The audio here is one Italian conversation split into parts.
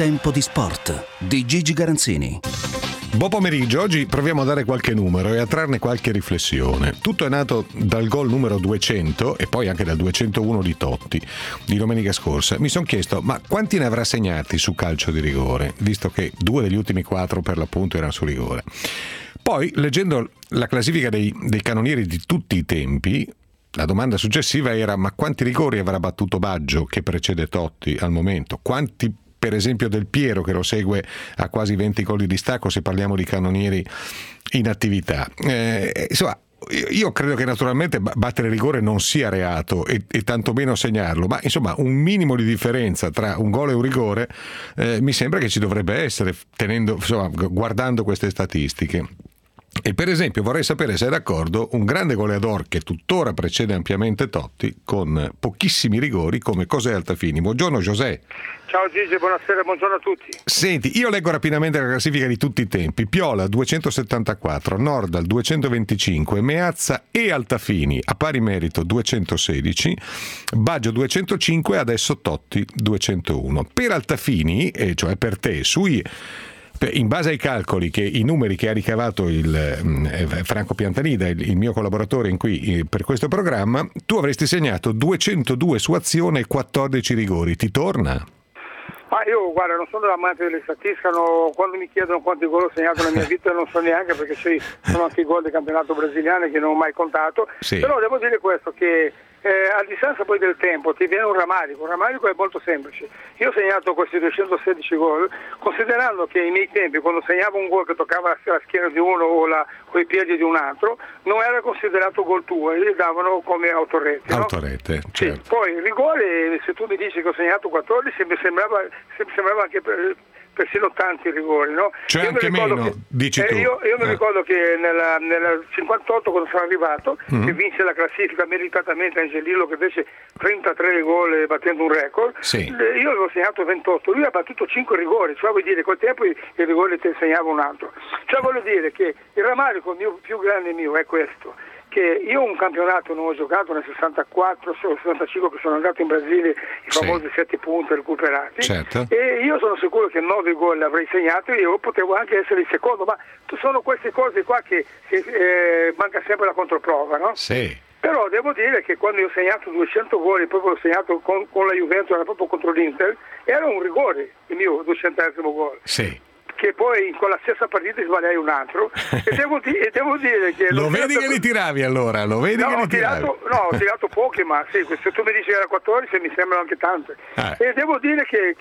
Tempo di sport di Gigi Garanzini. Buon pomeriggio, oggi proviamo a dare qualche numero e a trarne qualche riflessione. Tutto è nato dal gol numero 200 e poi anche dal 201 di Totti di domenica scorsa. Mi sono chiesto, ma quanti ne avrà segnati su calcio di rigore, visto che 2 degli ultimi 4 per l'appunto erano su rigore. Poi, leggendo la classifica dei cannonieri di tutti i tempi, la domanda successiva era: ma quanti rigori avrà battuto Baggio, che precede Totti al momento? Quanti, per esempio, Del Piero, che lo segue a quasi 20 gol di distacco, se parliamo di cannonieri in attività? Insomma, io credo che naturalmente battere rigore non sia reato e tantomeno segnarlo, ma insomma un minimo di differenza tra un gol e un rigore mi sembra che ci dovrebbe essere, guardando queste statistiche. E per esempio vorrei sapere se è d'accordo un grande goleador che tuttora precede ampiamente Totti con pochissimi rigori come José Altafini. Buongiorno José. Ciao Gigi, buonasera, buongiorno a tutti. Senti, io leggo rapidamente la classifica di tutti i tempi. Piola 274, Nordal 225, Meazza e Altafini a pari merito 216, Baggio 205 e adesso Totti 201. Per Altafini, cioè per te, in base ai calcoli, i numeri che ha ricavato il Franco Piantanida, il mio collaboratore per questo programma, tu avresti segnato 202 su azione e 14 rigori. Ti torna? Ma io, guarda, non sono l'amante delle statistiche, quando mi chiedono quanti gol ho segnato nella mia vita non so neanche, perché sono anche i gol del campionato brasiliano che non ho mai contato, sì. Però devo dire questo, che a distanza poi del tempo ti viene un rammarico è molto semplice. Io ho segnato questi 216 gol considerando che ai miei tempi, quando segnavo un gol che toccava la schiena di uno o i piedi di un altro, non era considerato gol tuo, li davano come autorete, no? Autorete, certo. Sì. Poi il rigore, se tu mi dici che ho segnato 14, mi sembrava anche persino tanti rigori, no? Cioè anche meno, dici tu. Io mi ricordo che nel 58, quando sono arrivato, che vinse la classifica meritatamente Angelillo, che fece 33 gol battendo un record, sì. Io avevo segnato 28, lui ha battuto 5 rigori, cioè vuol dire col tempo il rigore ti insegnava un altro. Cioè voglio dire che il rammarico più grande mio è questo, che io un campionato non ho giocato nel 64, nel 65 che sono andato in Brasile, i famosi 7 punti recuperati, certo. E io sono sicuro che 9 gol avrei segnato e io potevo anche essere il secondo, ma sono queste cose qua che manca sempre la controprova, no? Sì. Però devo dire che quando io ho segnato 200 gol e poi l'ho segnato con la Juventus, era proprio contro l'Inter, era un rigore il mio 200esimo gol. Sì. Che poi con la stessa partita sbagliai un altro e devo dire che lo vedi che li tiravi allora? Lo vedi che li tiravi? Ho tirato pochi, ma sì, se tu mi dici che era 14 mi sembrano anche tante. E devo dire che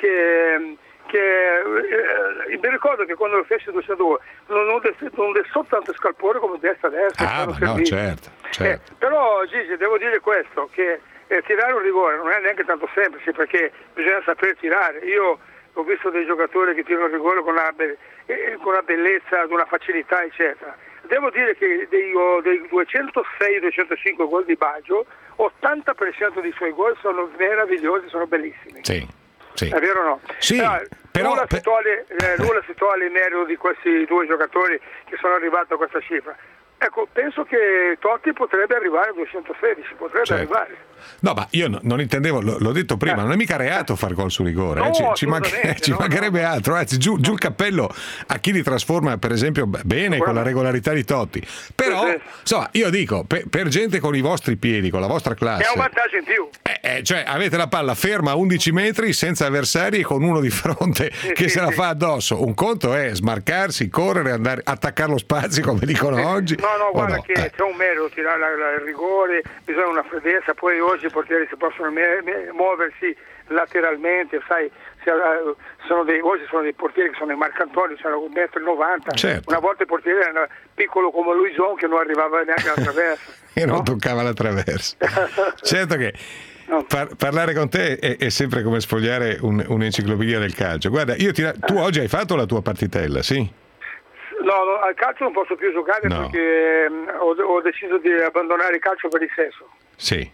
mi ricordo che quando lo feci 202 non desò tanto scalpore come destra. No, certo. Però Gigi, devo dire questo, che tirare un rigore non è neanche tanto semplice, perché bisogna saper tirare. Io ho visto dei giocatori che tirano il rigore con una bellezza, una facilità, eccetera. Devo dire che dei 206-205 gol di Baggio, 80% dei suoi gol sono meravigliosi, sono bellissimi. Sì. È vero o no? Sì, però nulla si toglie il merito di questi due giocatori che sono arrivati a questa cifra. Ecco, penso che Totti potrebbe arrivare a 216, arrivare. No, ma io non intendevo, l'ho detto prima, non è mica reato far gol su rigore, no, ci mancherebbe altro, anzi giù il cappello a chi li trasforma per esempio bene con la regolarità di Totti. Però, insomma, io dico, per gente con i vostri piedi, con la vostra classe, è un vantaggio in più. Cioè avete la palla ferma a 11 metri senza avversari e con uno di fronte che se la fa addosso. Un conto è smarcarsi, correre, andare attaccare lo spazio come dicono oggi. No, guarda che c'è un merito tirare il rigore, bisogna una freddezza, poi oggi i portieri si possono muoversi lateralmente, sai, oggi sono dei portieri che sono i marcantonio, sono 1,90 m. Certo. Una volta il portiere era piccolo come Luison, che non arrivava neanche alla traversa. E non toccava la traversa. Certo che parlare con te è sempre come sfogliare un'enciclopedia del calcio. Guarda, tu oggi hai fatto la tua partitella, sì? No, al calcio non posso più giocare perché ho deciso di abbandonare il calcio per il sesso. Sì.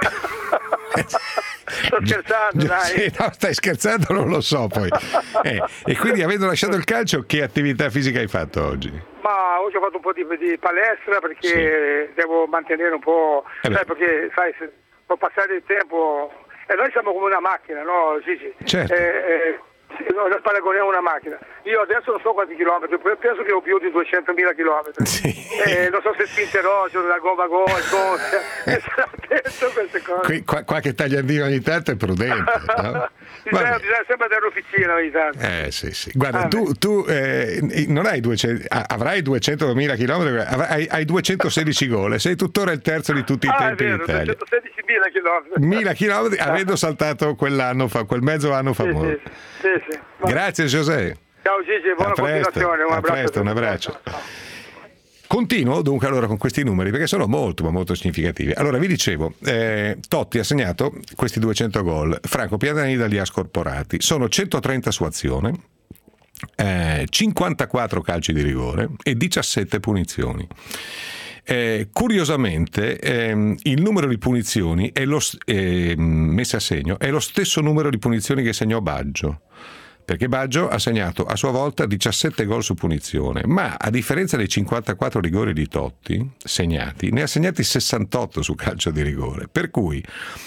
Sto scherzando, dai. Sì, no, stai scherzando, non lo so poi. E quindi, avendo lasciato il calcio, che attività fisica hai fatto oggi? Ma oggi ho fatto un po' di palestra perché devo mantenere un po', perché sai, può passare il tempo e noi siamo come una macchina, no Gigi? Certo. Noi paragoniamo una macchina. Io adesso non so quanti chilometri, penso che ho più di 200.000 chilometri. Sì. Non so se spinte roseo, la gomma sarà attento a queste cose. Qualche tagliandino ogni tanto è prudente, no? Bisogna sempre andare all'officina ogni tanto. Sì. Guarda, tu non hai 200, avrai 200.000 chilometri, hai 216 gol, sei tuttora il terzo di tutti i tempi in Italia. 216.000 chilometri. 1000 chilometri avendo saltato quel mezzo anno famoso. Sì. Grazie José. Ciao Gigi, buona continuazione. Un abbraccio. Continuo dunque allora con questi numeri perché sono molto ma molto significativi. Allora vi dicevo, Totti ha segnato questi 200 gol, Franco Pianida li ha scorporati, sono 130 su azione, 54 calci di rigore e 17 punizioni. Curiosamente il numero di punizioni messe a segno è lo stesso numero di punizioni che segnò Baggio, perché Baggio ha segnato a sua volta 17 gol su punizione, ma a differenza dei 54 rigori di Totti segnati, ne ha segnati 68 su calcio di rigore, per cui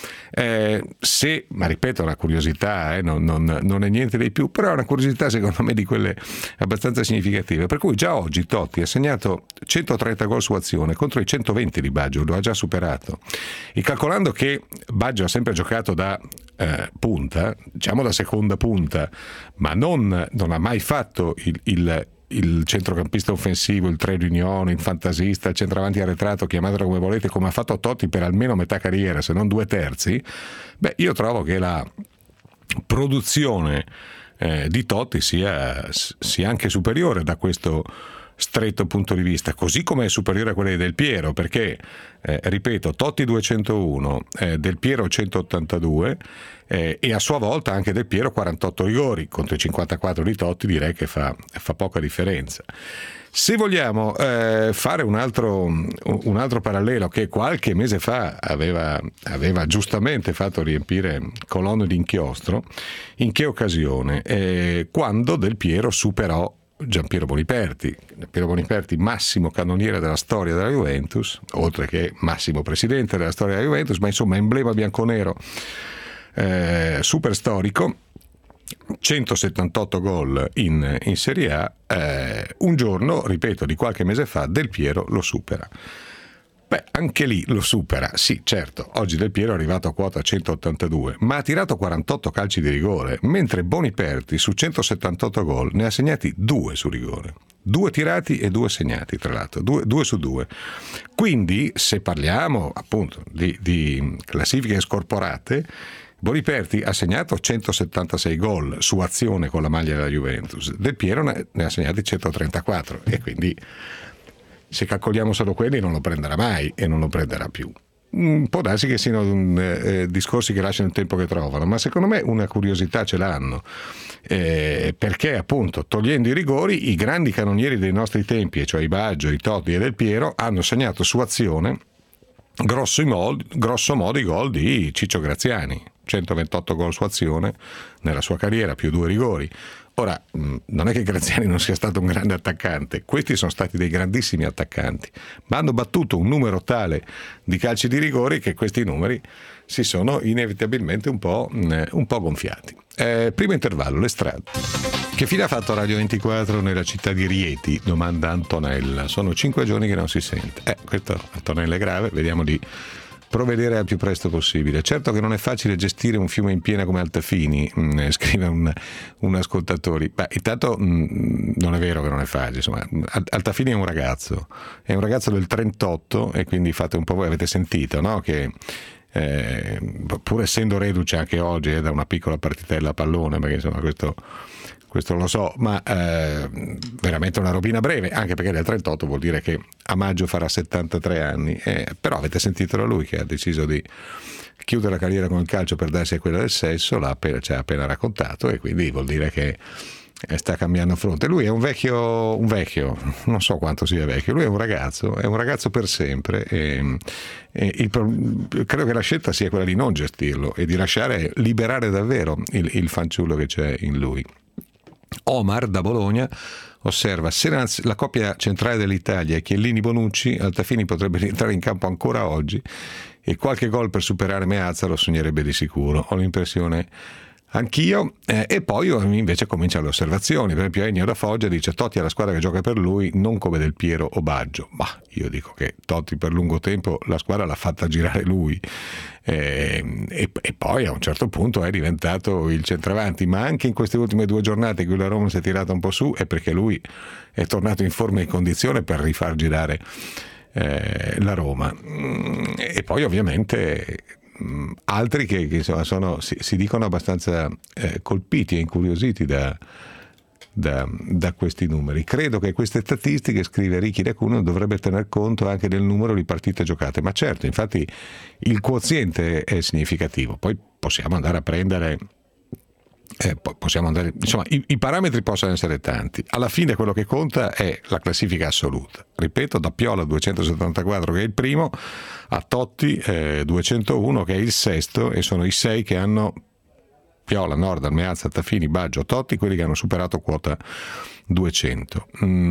ma ripeto, è una curiosità, non è niente di più, però è una curiosità secondo me di quelle abbastanza significative, per cui già oggi Totti ha segnato 130 gol su azione contro i 120 di Baggio, lo ha già superato, e calcolando che Baggio ha sempre giocato da punta, diciamo da seconda punta, ma non ha mai fatto il centrocampista offensivo, il trade union, il fantasista, il centravanti arretrato, chiamatelo come volete, come ha fatto Totti per almeno metà carriera, se non 2/3, io trovo che la produzione di Totti sia anche superiore da questo stretto punto di vista, così come è superiore a quelle del Piero, perché ripeto, Totti 201, Del Piero 182 e a sua volta anche Del Piero 48 rigori contro i 54 di Totti, direi che fa poca differenza. Se vogliamo fare un altro parallelo che qualche mese fa aveva giustamente fatto riempire colonne d'inchiostro, in che occasione? Quando Del Piero superò Giampiero Boniperti, massimo cannoniere della storia della Juventus, oltre che massimo presidente della storia della Juventus, ma insomma emblema bianconero super storico, 178 gol in Serie A, un giorno, ripeto, di qualche mese fa, Del Piero lo supera. Anche lì lo supera, sì, certo, oggi Del Piero è arrivato a quota 182, ma ha tirato 48 calci di rigore, mentre Boniperti su 178 gol ne ha segnati 2 su rigore. 2 tirati e 2 segnati, tra l'altro, 2 su 2. Quindi, se parliamo appunto di classifiche scorporate, Boniperti ha segnato 176 gol su azione con la maglia della Juventus, Del Piero ne ha segnati 134 e quindi se calcoliamo solo quelli non lo prenderà mai e non lo prenderà più. Può darsi che siano discorsi che lasciano il tempo che trovano, ma secondo me una curiosità ce l'hanno, perché appunto togliendo i rigori i grandi cannonieri dei nostri tempi, cioè i Baggio, i Totti e Del Piero, hanno segnato su azione grosso modo i gol di Ciccio Graziani, 128 gol su azione nella sua carriera più 2 rigori. Ora, non è che Graziani non sia stato un grande attaccante, questi sono stati dei grandissimi attaccanti, ma hanno battuto un numero tale di calci di rigori che questi numeri si sono inevitabilmente un po' gonfiati. Primo intervallo, le strade. Che fine ha fatto Radio 24 nella città di Rieti? Domanda Antonella. Sono 5 giorni che non si sente. Questo Antonella è grave, vediamo di provvedere al più presto possibile. Certo che non è facile gestire un fiume in piena come Altafini, scrive un ascoltatore. Intanto non è vero che non è facile, insomma, Altafini è un ragazzo del 38 e quindi fate un po' voi, avete sentito, no? Che pur essendo reduce anche oggi da una piccola partitella a pallone, perché insomma questo lo so, ma veramente una robina breve, anche perché del 38 vuol dire che a maggio farà 73 anni, però avete sentito da lui che ha deciso di chiudere la carriera con il calcio per darsi a quella del sesso, ci ha appena raccontato, e quindi vuol dire che sta cambiando fronte. Lui è un vecchio, non so quanto sia vecchio, lui è un ragazzo per sempre, e credo che la scelta sia quella di non gestirlo e di lasciare liberare davvero il fanciullo che c'è in lui. Omar da Bologna osserva: se la coppia centrale dell'Italia è Chiellini-Bonucci, Altafini potrebbe rientrare in campo ancora oggi e qualche gol per superare Meazza lo sognerebbe di sicuro. Ho l'impressione Anch'io, e poi invece cominciano le osservazioni. Per esempio Ennio da Foggia dice: Totti è la squadra che gioca per lui, non come Del Piero o Baggio. Ma io dico che Totti per lungo tempo la squadra l'ha fatta girare lui, e poi a un certo punto è diventato il centravanti, ma anche in queste ultime 2 giornate in cui la Roma si è tirata un po' su è perché lui è tornato in forma e in condizione per rifar girare la Roma. E poi ovviamente altri che insomma si dicono abbastanza colpiti e incuriositi da questi numeri. Credo che queste statistiche, scrive Ricky D'Acuno, dovrebbe tener conto anche del numero di partite giocate, ma certo, infatti il quoziente è significativo. Poi possiamo andare a prendere insomma, i parametri possono essere tanti. Alla fine quello che conta è la classifica assoluta. Ripeto, da Piola 274 che è il primo, a Totti 201 che è il sesto, e sono i 6 che hanno Piola, Nordal, Meazza, Tafini, Baggio, Totti, quelli che hanno superato quota 200.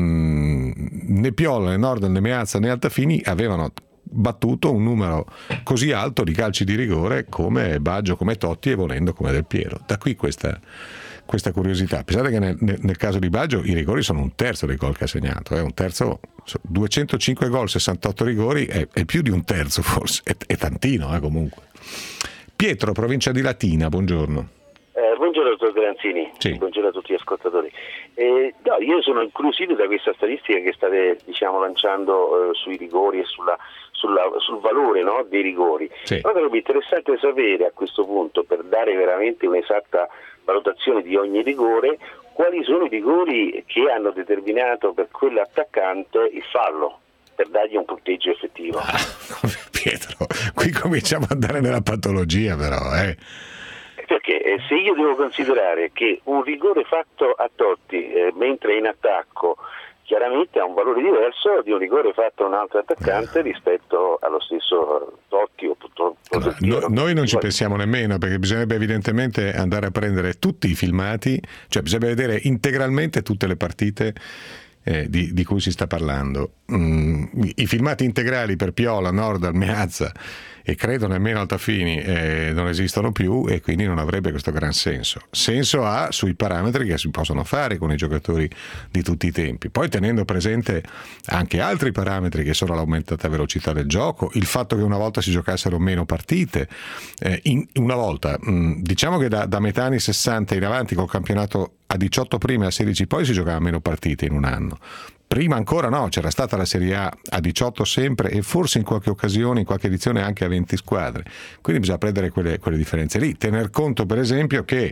Né Piola, né Nordal, né Meazza, né Altafini avevano battuto un numero così alto di calci di rigore come Baggio, come Totti e volendo come Del Piero. Da qui questa curiosità. Pensate che nel caso di Baggio i rigori sono un terzo dei gol che ha segnato, un terzo, 205 gol, 68 rigori, è più di un terzo forse, è tantino comunque. Pietro, provincia di Latina, buongiorno. Buongiorno dottor Granzini, sì. Buongiorno a tutti gli ascoltatori. Io sono incuriosito da questa statistica che state lanciando sui rigori e sul valore, no, dei rigori. Sì. Ma sarebbe interessante sapere a questo punto, per dare veramente un'esatta valutazione di ogni rigore, quali sono i rigori che hanno determinato per quell'attaccante il fallo, per dargli un punteggio effettivo. Pietro, qui cominciamo ad andare nella patologia però, Perché se io devo considerare che un rigore fatto a Totti mentre è in attacco chiaramente ha un valore diverso di un rigore fatto a un altro attaccante rispetto allo stesso Totti o noi non ci pensiamo nemmeno, perché bisognerebbe evidentemente andare a prendere tutti i filmati, cioè bisogna vedere integralmente tutte le partite di cui si sta parlando. I filmati integrali per Piola, Nordal, Meazza e credo nemmeno Altafini non esistono più, e quindi non avrebbe questo gran senso. Senso ha sui parametri che si possono fare con i giocatori di tutti i tempi, poi tenendo presente anche altri parametri che sono l'aumentata velocità del gioco, il fatto che una volta si giocassero meno partite, una volta diciamo che da metà anni 60 in avanti col campionato a 18 prima e a 16 poi si giocava meno partite in un anno. Prima ancora no, c'era stata la Serie A 18 sempre, e forse in qualche occasione, in qualche edizione anche a 20 squadre. Quindi bisogna prendere quelle differenze lì. Tener conto per esempio che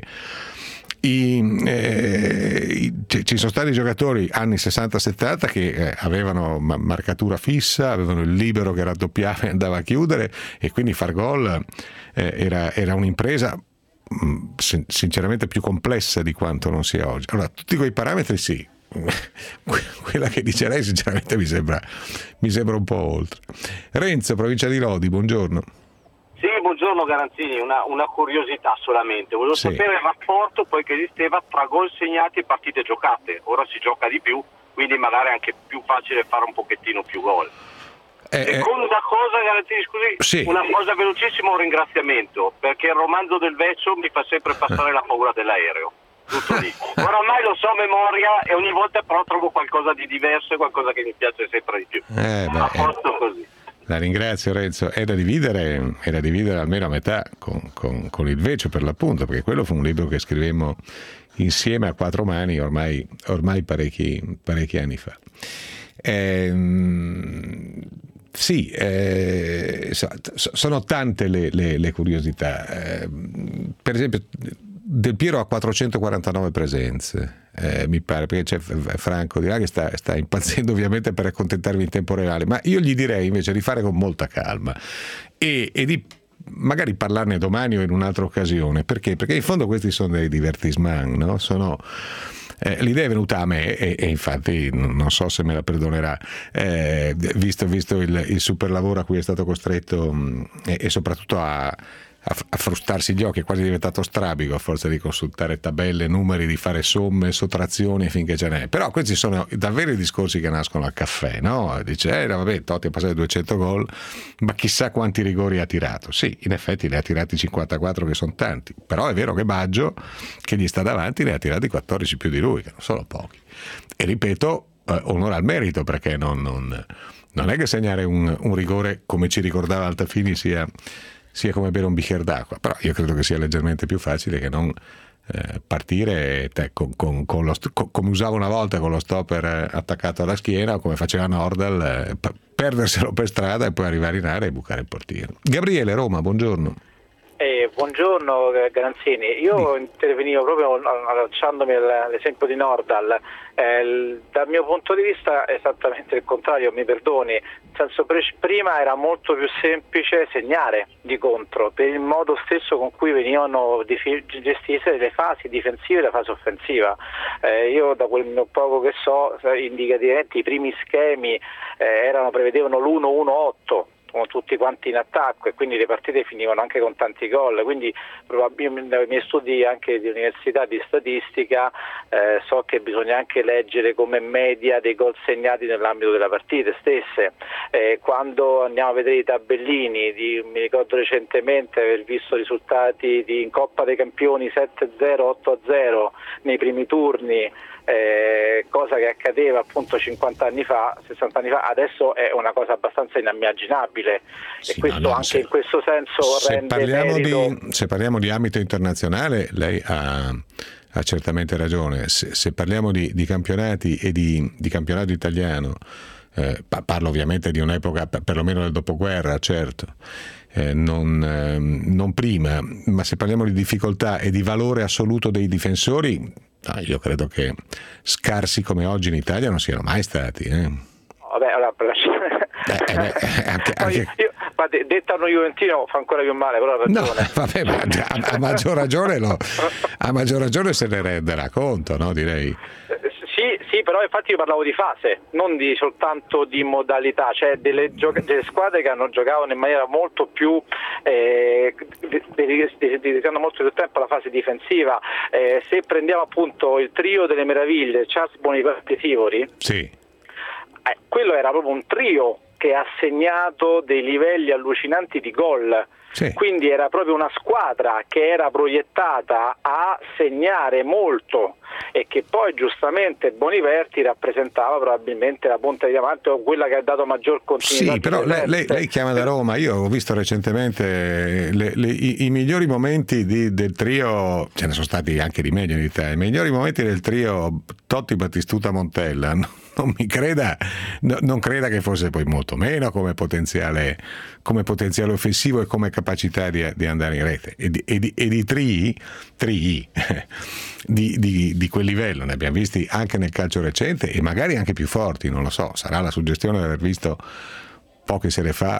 ci sono stati giocatori anni 60-70 che avevano marcatura fissa, avevano il libero che raddoppiava e andava a chiudere, e quindi far gol era un'impresa sinceramente più complessa di quanto non sia oggi. Allora, tutti quei parametri sì. Quella che dice lei sinceramente mi sembra un po' oltre. Renzo, provincia di Lodi, buongiorno. Sì, buongiorno Garanzini, una curiosità solamente, volevo sapere il rapporto poi che esisteva tra gol segnati e partite giocate. Ora si gioca di più, quindi magari è anche più facile fare un pochettino più gol. Seconda cosa, Garanzini, scusi, sì. Una cosa velocissima, un ringraziamento, perché il romanzo del Vecchio mi fa sempre passare la paura dell'aereo. Tutto lì. Oramai lo so a memoria, e ogni volta però trovo qualcosa di diverso e qualcosa che mi piace sempre di più. A posto così. La ringrazio Renzo, è da dividere almeno a metà con il Vecchio, per l'appunto, perché quello fu un libro che scrivemmo insieme a 4 mani ormai parecchi anni fa. Sì, sono tante le curiosità. Per esempio Del Piero ha 449 presenze, mi pare, perché c'è Franco di là che sta impazzendo ovviamente per accontentarvi in tempo reale, ma io gli direi invece di fare con molta calma e di magari parlarne domani o in un'altra occasione. Perché in fondo questi sono dei divertissement, no? L'idea è venuta a me e infatti non so se me la perdonerà, visto il super lavoro a cui è stato costretto e soprattutto a a frustarsi gli occhi, è quasi diventato strabico a forza di consultare tabelle, numeri, di fare somme, sottrazioni finché ce n'è. Però questi sono davvero i discorsi che nascono al caffè, no? Dice, vabbè, Totti ha passato 200 gol, ma chissà quanti rigori ha tirato. Sì, in effetti ne ha tirati 54, che sono tanti, però è vero che Baggio, che gli sta davanti, ne ha tirati 14 più di lui, che non sono pochi. E ripeto, onore al merito, perché non è che segnare un rigore, come ci ricordava Altafini, sia come bere un bicchiere d'acqua, però io credo che sia leggermente più facile che non partire come usavo una volta, con lo stopper attaccato alla schiena, o come faceva Nordal, perderselo per strada e poi arrivare in area e bucare il portiere. Gabriele, Roma, buongiorno. Buongiorno Garanzini, io intervenivo proprio allacciandomi all'esempio di Nordal. Dal mio punto di vista è esattamente il contrario, mi perdoni, nel senso, prima era molto più semplice segnare di contro, per il modo stesso con cui venivano gestite le fasi difensive e la fase offensiva. Io da quel poco che so, indicativamente i primi schemi prevedevano l'1-1-8 con tutti quanti in attacco, e quindi le partite finivano anche con tanti gol. Quindi probabilmente nei miei studi anche di università di statistica so che bisogna anche leggere come media dei gol segnati nell'ambito delle partite stesse. Quando andiamo a vedere i tabellini, mi ricordo recentemente aver visto risultati in Coppa dei Campioni 7-0, 8-0 nei primi turni, cosa che accadeva appunto 50 anni fa, 60 anni fa, adesso è una cosa abbastanza inimmaginabile, sì, e questo in questo senso rende merito. Se parliamo di ambito internazionale, lei ha certamente ragione. Se parliamo di campionati e di campionato italiano, parlo ovviamente di un'epoca perlomeno del dopoguerra, certo, non prima, ma se parliamo di difficoltà e di valore assoluto dei difensori, io credo che scarsi come oggi in Italia non siano mai stati. Vabbè, allora, anche... detta uno juventino fa ancora più male, però ha ragione. No, vabbè, ma a maggior ragione se ne renderà conto, no? Direi. Sì, però infatti io parlavo di fase, non soltanto di modalità, cioè delle squadre che hanno giocato in maniera molto più dedicando molto più tempo alla fase difensiva. Se prendiamo appunto il trio delle meraviglie, Charles, Boniperti e Sivori, sì, quello era proprio un trio che ha segnato dei livelli allucinanti di gol. Sì. Quindi era proprio una squadra che era proiettata a segnare molto, e che poi giustamente Boniperti rappresentava probabilmente la punta di diamante, o quella che ha dato maggior continuità. Sì, però lei chiama da Roma. Io ho visto recentemente i migliori momenti del trio, ce ne sono stati anche di meglio in Italia, i migliori momenti del trio Totti, Battistuta, Montella. Non non creda che fosse poi molto meno come potenziale offensivo e come capacità di andare in rete, e di trii di quel livello ne abbiamo visti anche nel calcio recente, e magari anche più forti, non lo so, sarà la suggestione di aver visto poche sere fa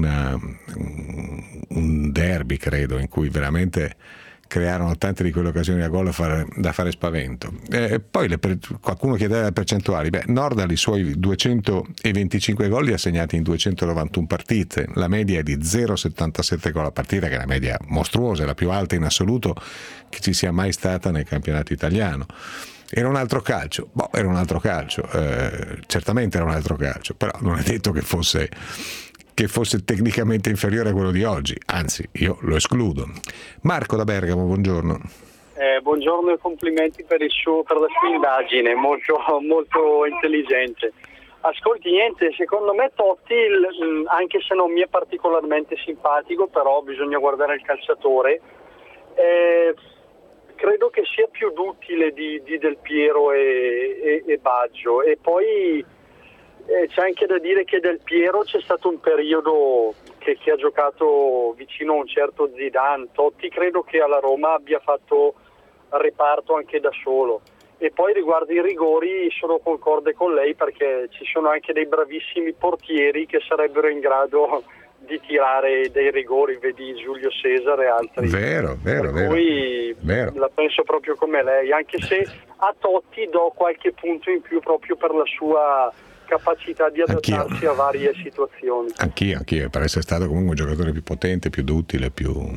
un derby, credo, in cui veramente crearono tante di quelle occasioni a gol da fare spavento. Poi qualcuno chiedeva le percentuali. Nordal i suoi 225 gol li ha segnati in 291 partite, la media è di 0,77 gol a partita, che è una media mostruosa, è la più alta in assoluto che ci sia mai stata nel campionato italiano. Era un altro calcio, certamente era un altro calcio, però non è detto che fosse tecnicamente inferiore a quello di oggi, anzi io lo escludo. Marco da Bergamo, buongiorno. Buongiorno e complimenti per la sua indagine, molto, molto intelligente. Ascolti, niente, secondo me Totti, anche se non mi è particolarmente simpatico, però bisogna guardare il calciatore, credo che sia più duttile di Del Piero e Baggio. E poi c'è anche da dire che Del Piero c'è stato un periodo che ha giocato vicino a un certo Zidane. Totti credo che alla Roma abbia fatto reparto anche da solo. E poi riguardo i rigori sono concorde con lei, perché ci sono anche dei bravissimi portieri che sarebbero in grado di tirare dei rigori, vedi Giulio Cesare e altri. Vero. Cui la penso proprio come lei, anche se a Totti do qualche punto in più proprio per la sua capacità di adattarsi a varie situazioni. Anch'io, per essere stato comunque un giocatore più potente, più duttile, più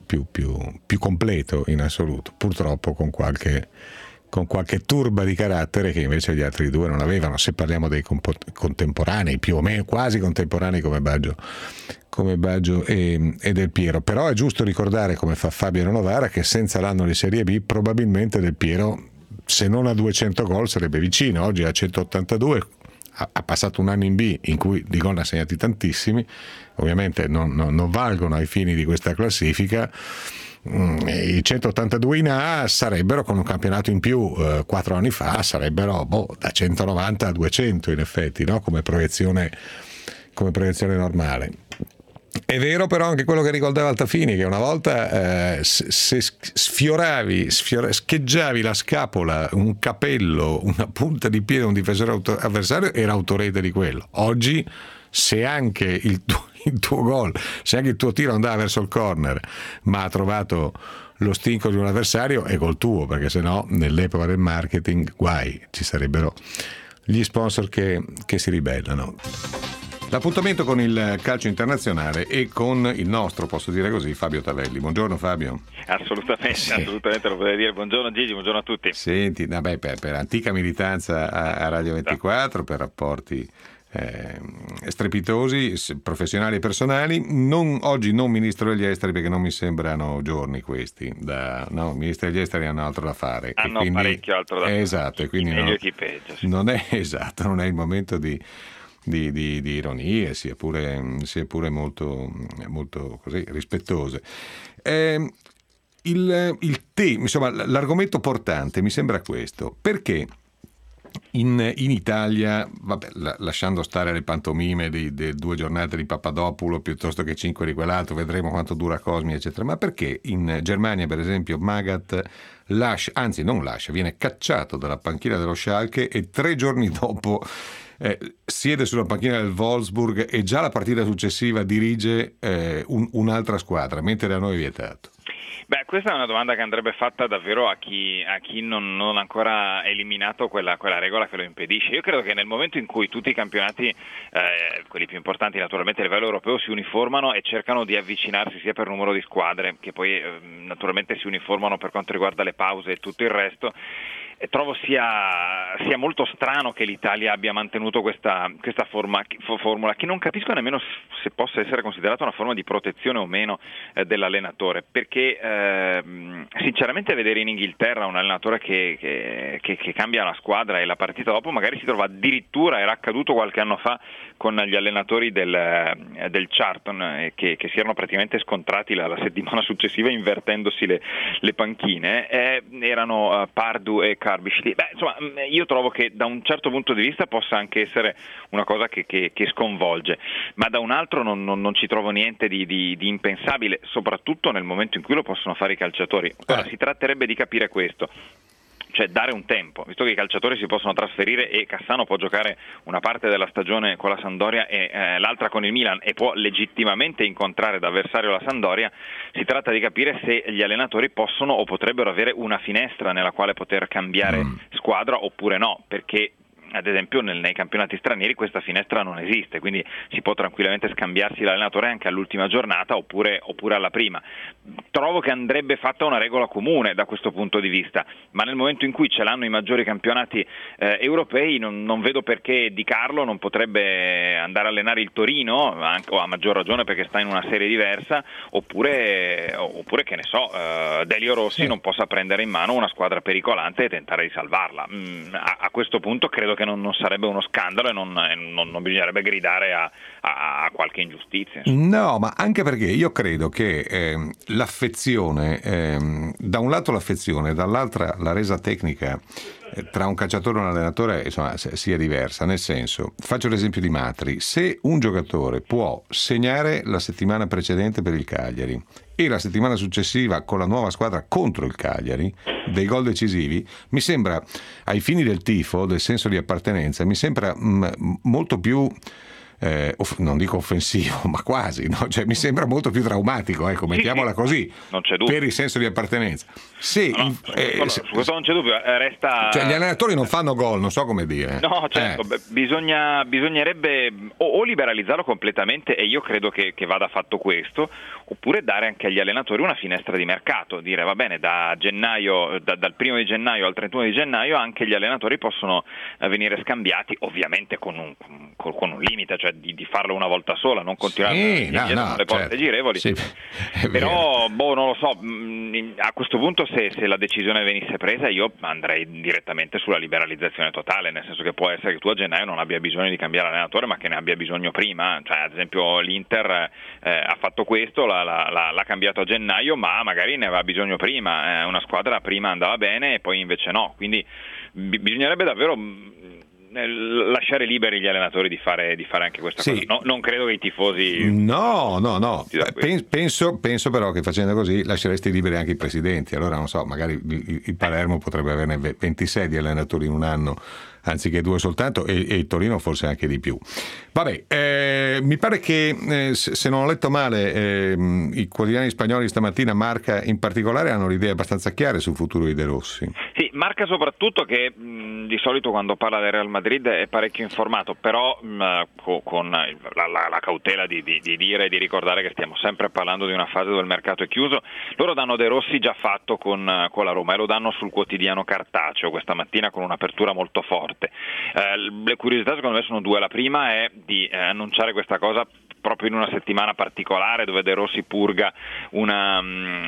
più completo in assoluto, purtroppo con qualche turba di carattere che invece gli altri due non avevano, se parliamo dei contemporanei, più o meno quasi contemporanei come Baggio e Del Piero. Però è giusto ricordare, come fa Fabiano Novara, che senza l'anno di Serie B probabilmente Del Piero, se non a 200 gol, sarebbe vicino. Oggi a 182, ha passato un anno in B in cui di gol ne ha segnati tantissimi, ovviamente non valgono ai fini di questa classifica. I 182 in A sarebbero, con un campionato in più 4 anni fa, sarebbero da 190 a 200 in effetti, no? come proiezione normale. È vero però anche quello che ricordava Altafini, che una volta se scheggiavi la scapola, un capello, una punta di piede a un difensore avversario, era autorete di quello. Oggi, se anche il tuo gol, se anche il tuo tiro andava verso il corner, ma ha trovato lo stinco di un avversario, è gol tuo, perché sennò nell'epoca del marketing guai, ci sarebbero gli sponsor che si ribellano. L'appuntamento con il calcio internazionale e con il nostro, posso dire così, Fabio Tavelli. Buongiorno Fabio. Assolutamente, sì. Assolutamente lo potrei dire. Buongiorno Gigi, buongiorno a tutti. Senti, per antica militanza a Radio 24, per rapporti strepitosi, professionali e personali, oggi non ministro degli esteri, perché non mi sembrano giorni questi, i ministri degli esteri hanno altro da fare. Hanno parecchio altro da fare. Esatto, e quindi meglio chi peggio. Sì. Non è il momento di ironie, sia pure molto, molto così rispettose. L'argomento portante mi sembra questo, perché in Italia, lasciando stare le pantomime di 2 giornate di Papadopoulos piuttosto che 5 di quell'altro, vedremo quanto dura Cosmi eccetera, ma perché in Germania per esempio Magath viene cacciato dalla panchina dello Schalke e 3 giorni dopo siede sulla panchina del Wolfsburg e già la partita successiva dirige un'altra squadra, mentre a noi è vietato? Beh, questa è una domanda che andrebbe fatta davvero a chi non ha ancora eliminato quella regola che lo impedisce. Io credo che nel momento in cui tutti i campionati, quelli più importanti naturalmente a livello europeo, si uniformano e cercano di avvicinarsi sia per numero di squadre, che poi naturalmente si uniformano per quanto riguarda le pause e tutto il resto, e trovo sia molto strano che l'Italia abbia mantenuto questa formula, che non capisco nemmeno se possa essere considerata una forma di protezione o meno dell'allenatore, perché sinceramente vedere in Inghilterra un allenatore che cambia la squadra e la partita dopo magari si trova addirittura, era accaduto qualche anno fa con gli allenatori del Charlton, che si erano praticamente scontrati la settimana successiva invertendosi le panchine, erano Pardew e Carbici. Insomma, io trovo che da un certo punto di vista possa anche essere una cosa che sconvolge, ma da un altro non ci trovo niente di impensabile, soprattutto nel momento in cui lo possono fare i calciatori. Ora si tratterebbe di capire questo, cioè dare un tempo, visto che i calciatori si possono trasferire e Cassano può giocare una parte della stagione con la Sampdoria e l'altra con il Milan e può legittimamente incontrare da avversario la Sampdoria, si tratta di capire se gli allenatori possono o potrebbero avere una finestra nella quale poter cambiare squadra oppure no, perché ad esempio nei campionati stranieri questa finestra non esiste, quindi si può tranquillamente scambiarsi l'allenatore anche all'ultima giornata oppure alla prima. Trovo che andrebbe fatta una regola comune da questo punto di vista, ma nel momento in cui ce l'hanno i maggiori campionati europei non vedo perché Di Carlo non potrebbe andare a allenare il Torino, o a maggior ragione perché sta in una serie diversa, oppure che ne so, Delio Rossi non possa prendere in mano una squadra pericolante e tentare di salvarla. A questo punto credo che non sarebbe uno scandalo e non bisognerebbe gridare a qualche ingiustizia. No, ma anche perché io credo che l'affezione, da un lato l'affezione, dall'altra la resa tecnica tra un calciatore e un allenatore insomma sia diversa, nel senso, faccio l'esempio di Matri: se un giocatore può segnare la settimana precedente per il Cagliari e la settimana successiva con la nuova squadra contro il Cagliari dei gol decisivi, mi sembra, ai fini del tifo, del senso di appartenenza, mi sembra molto più non dico offensivo, ma quasi, no? Cioè, mi sembra molto più traumatico, ecco, mettiamola così, non c'è dubbio, per il senso di appartenenza. Sì, su questo non c'è dubbio, resta... Cioè, gli allenatori non fanno gol, non so come dire. No, certo, bisognerebbe o liberalizzarlo completamente, e io credo che vada fatto questo, oppure dare anche agli allenatori una finestra di mercato, dire va bene, da gennaio, dal 1 gennaio al 31 di gennaio anche gli allenatori possono venire scambiati, ovviamente con un limite, cioè di farlo una volta sola, non continuare con le porte girevoli. Sì, però non lo so, a questo punto se la decisione venisse presa io andrei direttamente sulla liberalizzazione totale, nel senso che può essere che tu a gennaio non abbia bisogno di cambiare allenatore, ma che ne abbia bisogno prima, cioè ad esempio l'Inter ha fatto questo, l'ha cambiato a gennaio, ma magari ne aveva bisogno prima, una squadra prima andava bene e poi invece no, quindi bisognerebbe davvero lasciare liberi gli allenatori di fare anche questa cosa. No, non credo che i tifosi penso però che facendo così lasceresti liberi anche i presidenti, allora non so, magari il Palermo potrebbe averne 26 di allenatori in un anno anziché 2 soltanto, e il Torino forse anche di più. Vabbè, mi pare che se non ho letto male i quotidiani spagnoli stamattina, Marca in particolare, hanno le idee abbastanza chiare sul futuro di De Rossi. Sì, Marca soprattutto, che di solito quando parla del Real Madrid è parecchio informato, però con la cautela di dire e di ricordare che stiamo sempre parlando di una fase dove il mercato è chiuso. Loro danno De Rossi già fatto con la Roma, e lo danno sul quotidiano cartaceo questa mattina con un'apertura molto forte. Le curiosità secondo me sono 2. La prima è di annunciare questa cosa proprio in una settimana particolare dove De Rossi purga una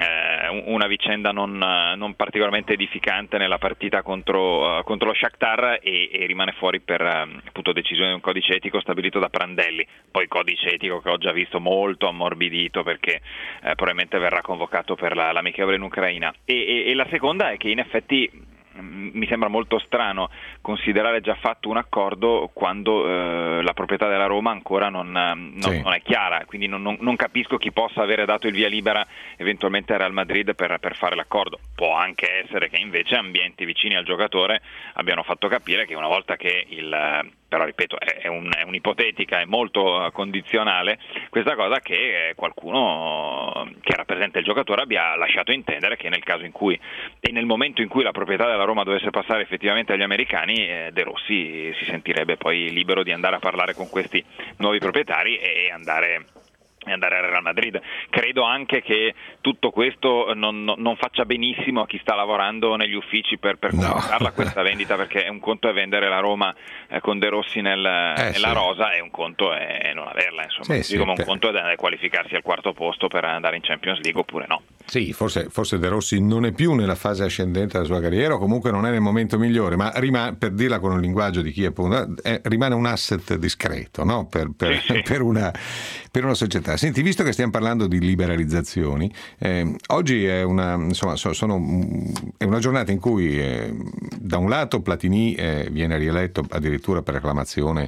vicenda non particolarmente edificante nella partita contro lo Shakhtar, e rimane fuori per appunto decisione di un codice etico stabilito da Prandelli, poi codice etico che ho già visto molto ammorbidito perché probabilmente verrà convocato per l'amichevole in Ucraina, e la seconda è che in effetti mi sembra molto strano considerare già fatto un accordo quando la proprietà della Roma ancora non è chiara, quindi non capisco chi possa avere dato il via libera eventualmente al Real Madrid per fare l'accordo. Può anche essere che invece ambienti vicini al giocatore abbiano fatto capire che una volta che però ripeto è un'ipotetica, è molto condizionale questa cosa, che qualcuno che rappresenta il giocatore abbia lasciato intendere che nel caso in cui e nel momento in cui la proprietà della Roma dovesse passare effettivamente agli americani, De Rossi si sentirebbe poi libero di andare a parlare con questi nuovi proprietari e andare al Real Madrid. Credo anche che tutto questo non faccia benissimo a chi sta lavorando negli uffici per comunicarla questa vendita, perché un conto è vendere la Roma con De Rossi nella rosa, e un conto è non averla, insomma. Un conto è qualificarsi al 4º posto per andare in Champions League oppure no. Sì, forse De Rossi non è più nella fase ascendente della sua carriera, o comunque non è nel momento migliore, ma per dirla con un linguaggio di chi rimane un asset discreto, no? Per una società. Senti, visto che stiamo parlando di liberalizzazioni, oggi è una giornata in cui da un lato Platini viene rieletto addirittura per acclamazione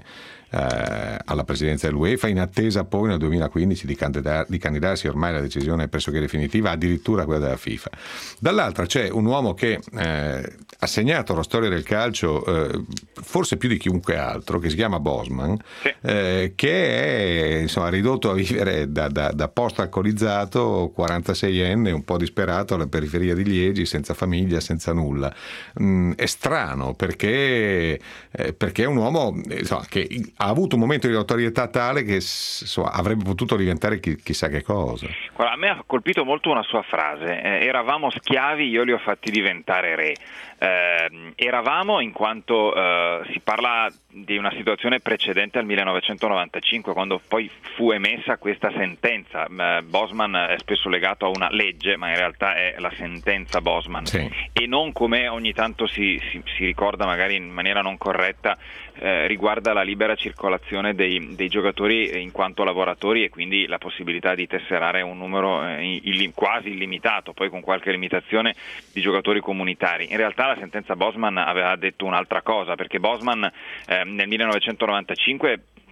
alla presidenza dell'UEFA, in attesa poi nel 2015 di candidarsi, ormai la decisione è pressoché definitiva, addirittura quella della FIFA. Dall'altra c'è un uomo che ha segnato la storia del calcio forse più di chiunque altro, che si chiama Bosman, che è ridotto a vivere da post alcolizzato, 46enne, un po' disperato, alla periferia di Liegi, senza famiglia, senza nulla. È strano perché è un uomo che ha avuto un momento di notorietà tale che avrebbe potuto diventare chissà che cosa. Guarda, a me ha colpito molto una sua frase: eravamo schiavi, io li ho fatti diventare re. Eravamo in quanto si parla di una situazione precedente al 1995, quando poi fu emessa questa sentenza. Bosman è spesso legato a una legge, ma in realtà è la sentenza Bosman, e non, come ogni tanto si ricorda magari in maniera non corretta, riguarda la libera circolazione dei giocatori in quanto lavoratori, e quindi la possibilità di tesserare un numero quasi illimitato, poi con qualche limitazione, di giocatori comunitari. In realtà la sentenza Bosman aveva detto un'altra cosa, perché Bosman nel 1995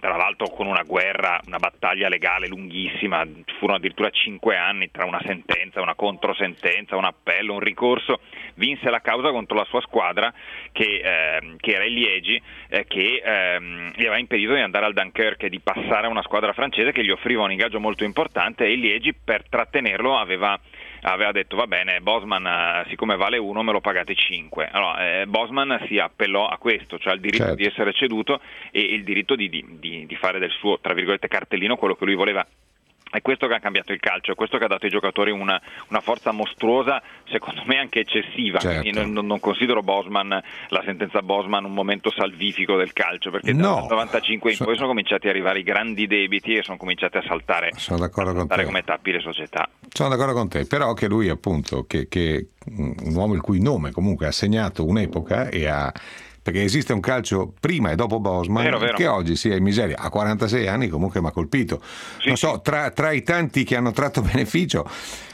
tra l'altro con una guerra, una battaglia legale lunghissima, furono addirittura 5 anni tra una sentenza, una controsentenza, un appello, un ricorso, vinse la causa contro la sua squadra che era il Liegi, che gli aveva impedito di andare al Dunkerque e di passare a una squadra francese che gli offriva un ingaggio molto importante, e il Liegi per trattenerlo aveva detto va bene, Bosman siccome vale 1 me lo pagate 5. Allora Bosman si appellò a questo, cioè al diritto di essere ceduto e il diritto di fare del suo, tra virgolette, cartellino quello che lui voleva. È questo che ha cambiato il calcio, è questo che ha dato ai giocatori una forza mostruosa, secondo me anche eccessiva. Non considero Bosman, la sentenza Bosman, un momento salvifico del calcio, perché dal 95 in poi sono cominciati ad arrivare i grandi debiti e sono cominciati a saltare come tappi le società. Sono d'accordo con te, però che lui appunto, che un uomo il cui nome comunque ha segnato un'epoca e ha... perché esiste un calcio prima e dopo Bosman, vero. Che oggi sia in miseria, a 46 anni comunque mi ha colpito. Non so, tra i tanti che hanno tratto beneficio,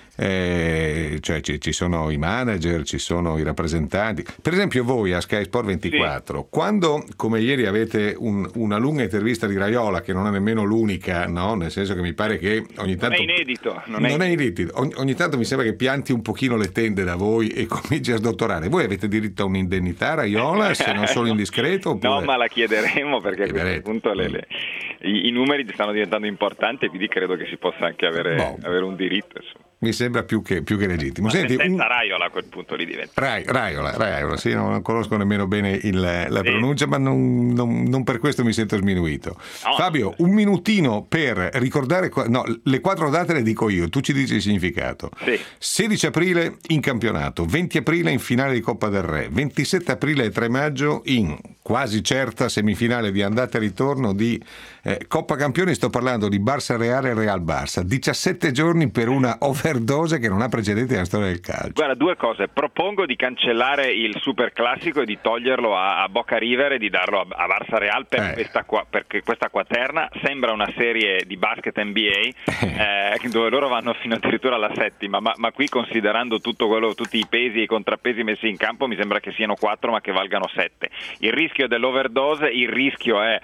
cioè ci sono i manager, ci sono i rappresentanti. Per esempio voi a Sky Sport 24, quando come ieri avete una lunga intervista di Raiola, che non è nemmeno l'unica, no? Nel senso che mi pare che ogni tanto non è inedito, ogni tanto mi sembra che pianti un pochino le tende da voi e cominci a sdottorare. Voi avete diritto a un'indennità, Raiola, se non sono indiscreto? Oppure... No, ma la chiederemo, perché a questo punto i numeri stanno diventando importanti e quindi credo che si possa anche avere un diritto, insomma. Mi sembra più che legittimo. Senti, Raiola a quel punto lì diventa. Raiola, sì, non conosco nemmeno bene la pronuncia, ma non per questo mi sento sminuito. No, Fabio, un minutino per ricordare, le 4 date le dico io, tu ci dici il significato. Sì. 16 aprile in campionato, 20 aprile in finale di Coppa del Re, 27 aprile e 3 maggio in quasi certa semifinale di andata e ritorno di Coppa Campioni, sto parlando di Barça Real e Real Barça, 17 giorni per una overdose che non ha precedenti nella storia del calcio. Guarda, 2 cose: propongo di cancellare il super classico e di toglierlo a Boca River e di darlo a Barça Real perché questa quaterna sembra una serie di basket NBA dove loro vanno fino addirittura alla 7ª, ma qui, considerando tutti i pesi e i contrappesi messi in campo, mi sembra che siano 4 ma che valgano 7. Il rischio dell'overdose, il rischio è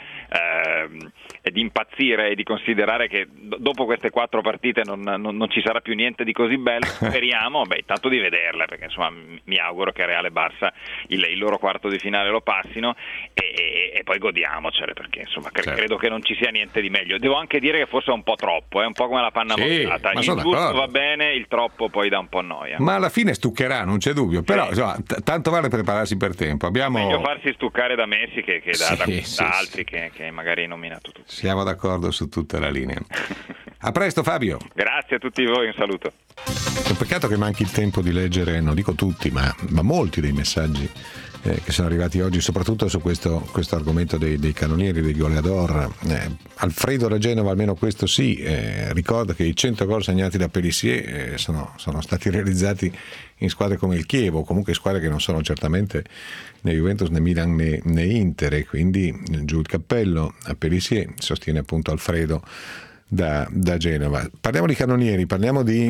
di impazzire e di considerare che dopo queste 4 partite non ci sarà più niente di così bello. Speriamo intanto di vederle, perché insomma mi auguro che Real e Barça il loro quarto di finale lo passino e poi godiamocele, perché insomma credo che non ci sia niente di meglio. Devo anche dire che forse è un po' troppo, è un po' come la panna montata, il giusto va bene, il troppo poi dà un po' noia. Ma alla fine stuccherà, non c'è dubbio, però insomma, tanto vale prepararsi per tempo. Meglio farsi stuccare da Messi che da altri che magari hai nominato tu. Siamo d'accordo su tutta la linea. A presto Fabio. Grazie a tutti voi, un saluto. È un peccato che manchi il tempo di leggere, non dico tutti, ma molti dei messaggi che sono arrivati oggi, soprattutto su questo argomento dei cannonieri, dei goleador. Alfredo da Genova, almeno questo sì, ricorda che i 100 gol segnati da Pélissier sono stati realizzati in squadre come il Chievo, comunque squadre che non sono certamente né Juventus né Milan né Inter, e quindi giù il cappello a Pélissier, sostiene appunto Alfredo da Genova. Parliamo di cannonieri, parliamo di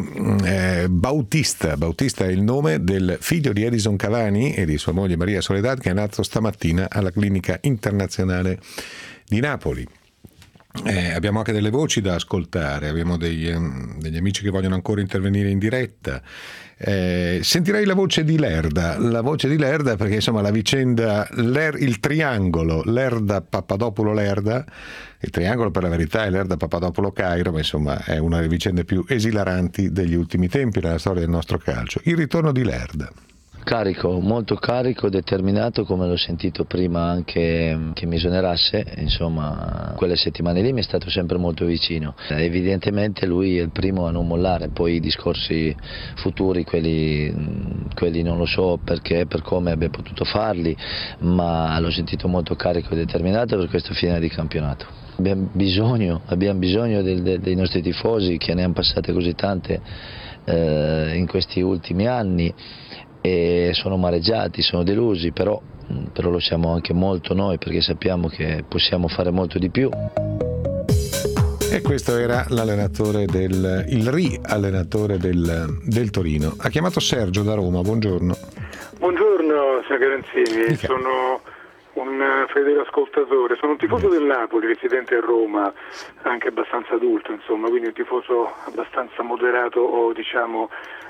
Bautista. Bautista è il nome del figlio di Edison Cavani e di sua moglie Maria Soledad, che è nato stamattina alla Clinica Internazionale di Napoli. Abbiamo anche delle voci da ascoltare, abbiamo degli amici che vogliono ancora intervenire in diretta. Sentirei la voce di Lerda perché insomma la vicenda, il triangolo Lerda-Papadopoulou-Lerda, il triangolo per la verità è Lerda-Papadopoulou-Cairo, ma insomma è una delle vicende più esilaranti degli ultimi tempi nella storia del nostro calcio. Il ritorno di Lerda. Carico, molto carico, determinato, come l'ho sentito prima anche che mi esonerasse, insomma quelle settimane lì mi è stato sempre molto vicino. Evidentemente lui è il primo a non mollare, poi i discorsi futuri, quelli non lo so perché, per come abbia potuto farli, ma l'ho sentito molto carico e determinato per questo finale di campionato. Abbiamo bisogno dei nostri tifosi, che ne hanno passate così tante in questi ultimi anni, e sono amareggiati, sono delusi, però lo siamo anche molto noi, perché sappiamo che possiamo fare molto di più. E questo era l'allenatore il riallenatore del Torino. Ha chiamato Sergio da Roma, buongiorno. Buongiorno signor Garanzini, sono un un fedele ascoltatore, sono un tifoso del Napoli, residente a Roma, anche abbastanza adulto, insomma, quindi un tifoso abbastanza moderato o diciamo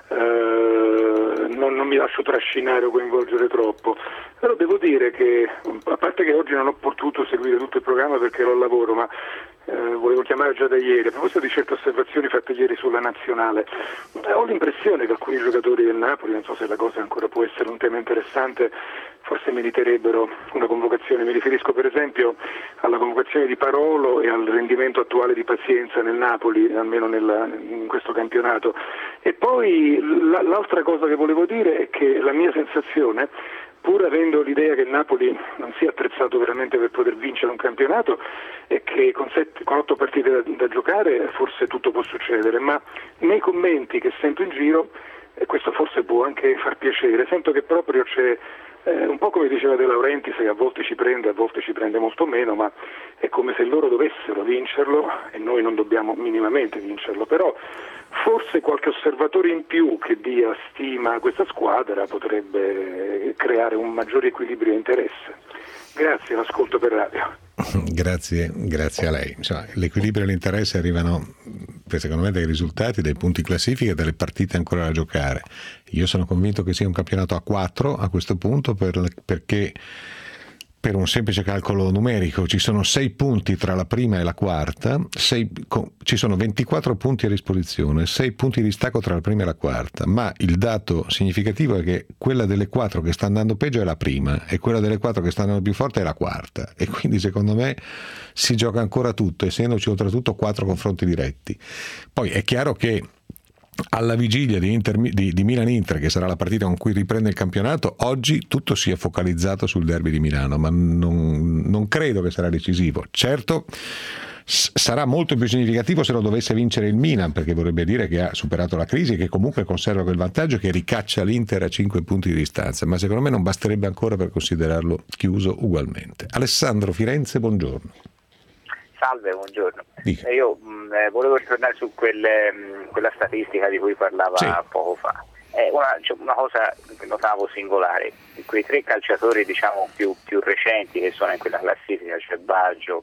non mi lascio trascinare o coinvolgere troppo. Però devo dire che, a parte che oggi non ho potuto seguire tutto il programma perché ero al lavoro, ma volevo chiamare già da ieri, a proposito di certe osservazioni fatte ieri sulla nazionale, ho l'impressione che alcuni giocatori del Napoli, non so se la cosa ancora può essere un tema interessante, forse meriterebbero una convocazione. Mi riferisco per esempio alla convocazione di Parolo e al rendimento attuale di Pazienza nel Napoli, almeno in questo campionato. E poi l'altra cosa che volevo dire è che la mia sensazione, pur avendo l'idea che il Napoli non sia attrezzato veramente per poter vincere un campionato, è che con 8 partite da giocare forse tutto può succedere, ma nei commenti che sento in giro, e questo forse può anche far piacere, sento che proprio c'è un po' come diceva De Laurentiis, che a volte ci prende molto meno, ma è come se loro dovessero vincerlo e noi non dobbiamo minimamente vincerlo, però forse qualche osservatore in più che dia stima a questa squadra potrebbe creare un maggiore equilibrio e interesse. Grazie, l'ascolto per radio. Grazie a lei. Insomma, l'equilibrio e l'interesse arrivano, secondo me, dai risultati, dai punti classifica e dalle partite ancora da giocare. Io sono convinto che sia un campionato a 4 a questo punto perché per un semplice calcolo numerico ci sono 6 punti tra la prima e la quarta, ci sono 24 punti a disposizione, 6 punti di distacco tra la prima e la quarta, ma il dato significativo è che quella delle 4 che sta andando peggio è la prima e quella delle 4 che sta andando più forte è la quarta, e quindi secondo me si gioca ancora tutto, essendoci oltretutto 4 confronti diretti. Poi è chiaro che alla vigilia di Milan-Inter, che sarà la partita con cui riprende il campionato, oggi tutto sia focalizzato sul derby di Milano, ma non credo che sarà decisivo. Certo, sarà molto più significativo se lo dovesse vincere il Milan, perché vorrebbe dire che ha superato la crisi e che comunque conserva quel vantaggio che ricaccia l'Inter a 5 punti di distanza, ma secondo me non basterebbe ancora per considerarlo chiuso ugualmente. Alessandro, Firenze, buongiorno. Salve, buongiorno. Io volevo ritornare su quella statistica di cui parlava poco fa. Una cosa che notavo singolare: quei 3 calciatori diciamo più recenti che sono in quella classifica, cioè Baggio,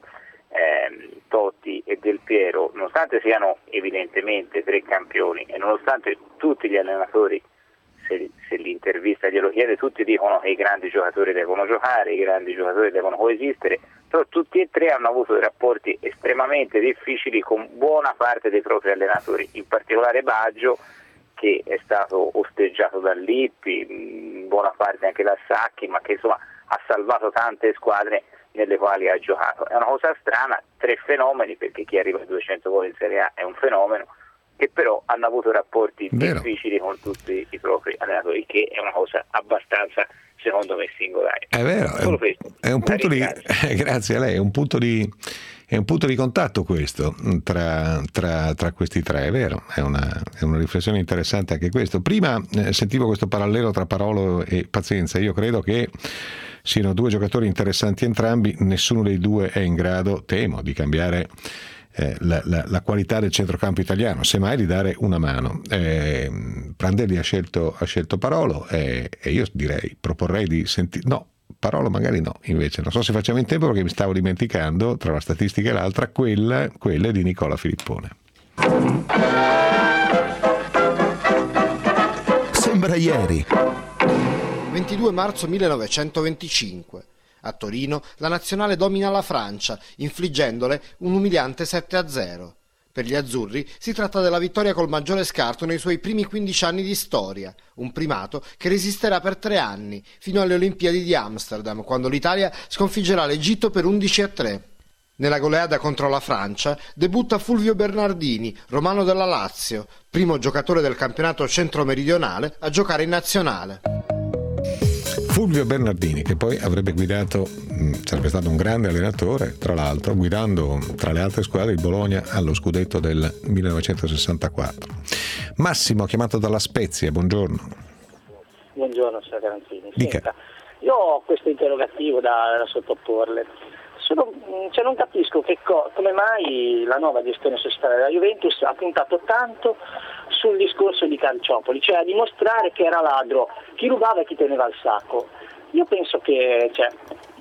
Totti e Del Piero, nonostante siano evidentemente 3 campioni e nonostante tutti gli allenatori, se l'intervista glielo chiede, tutti dicono che i grandi giocatori devono giocare, i grandi giocatori devono coesistere, però tutti e 3 hanno avuto dei rapporti estremamente difficili con buona parte dei propri allenatori, in particolare Baggio, che è stato osteggiato da Lippi, in buona parte anche da Sacchi, ma che insomma ha salvato tante squadre nelle quali ha giocato. È una cosa strana, 3 fenomeni, perché chi arriva a 200 gol in Serie A è un fenomeno, che però hanno avuto rapporti difficili con tutti i propri allenatori, che è una cosa abbastanza, secondo me, singolare. È vero, è un punto di grazie a lei, è un punto di contatto questo tra questi 3, è vero, è una riflessione interessante anche questo. Prima sentivo questo parallelo tra Parolo e Pazienza. Io credo che siano 2 giocatori interessanti entrambi, nessuno dei 2 è in grado, temo, di cambiare la qualità del centrocampo italiano, semmai di dare una mano. Prandelli ha scelto Parolo e io proporrei di sentire Parolo magari no, invece non so se facciamo in tempo, perché mi stavo dimenticando tra una statistica e l'altra quella di Nicola Filippone. Sembra ieri. 22 marzo 1925. A Torino la nazionale domina la Francia, infliggendole un umiliante 7-0. Per gli azzurri si tratta della vittoria col maggiore scarto nei suoi primi 15 anni di storia, un primato che resisterà per 3 anni, fino alle Olimpiadi di Amsterdam, quando l'Italia sconfiggerà l'Egitto per 11-3. Nella goleada contro la Francia debutta Fulvio Bernardini, romano della Lazio, primo giocatore del campionato centro-meridionale a giocare in nazionale. Fulvio Bernardini, che poi avrebbe guidato, sarebbe stato un grande allenatore, tra l'altro, guidando tra le altre squadre il Bologna allo scudetto del 1964. Massimo, chiamato dalla Spezia, buongiorno. Buongiorno, signor Garanzini. Dica. Io ho questo interrogativo da sottoporle. Non capisco come mai la nuova gestione societaria della Juventus ha puntato tanto sul discorso di Calciopoli, cioè a dimostrare che era ladro chi rubava e chi teneva il sacco. Io penso che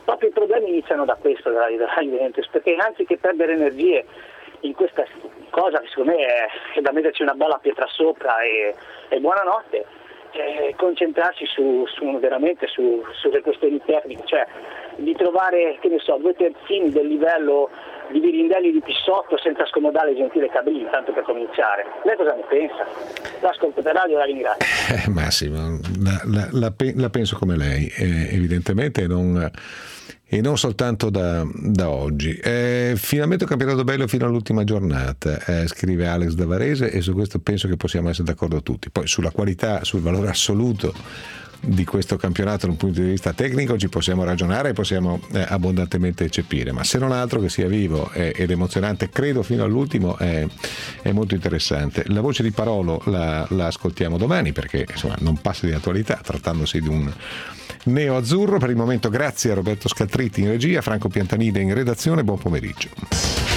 proprio i problemi iniziano da questo, dalla Juventus, perché anziché perdere energie in questa cosa che secondo me è da metterci una bella pietra sopra e buonanotte, concentrarsi veramente sulle questioni tecniche, cioè di trovare, che ne so, 2 terzini del livello di Birindelli di Pissotto senza scomodare Gentile Cabrini, tanto per cominciare. Lei cosa ne pensa? L'ascolto per radio, la ringrazio. Massimo, la penso come lei, evidentemente, e non soltanto da oggi. Finalmente un campionato bello fino all'ultima giornata, scrive Alex da Varese, e su questo penso che possiamo essere d'accordo tutti. Poi sulla qualità, sul valore assoluto di questo campionato da un punto di vista tecnico ci possiamo ragionare e possiamo abbondantemente eccepire, ma se non altro che sia vivo ed emozionante, credo fino all'ultimo, è molto interessante. La voce di Parolo la ascoltiamo domani, perché insomma non passa di attualità, trattandosi di un neo-azzurro. Per il momento grazie a Roberto Scaltritti in regia, Franco Piantanide in redazione, buon pomeriggio.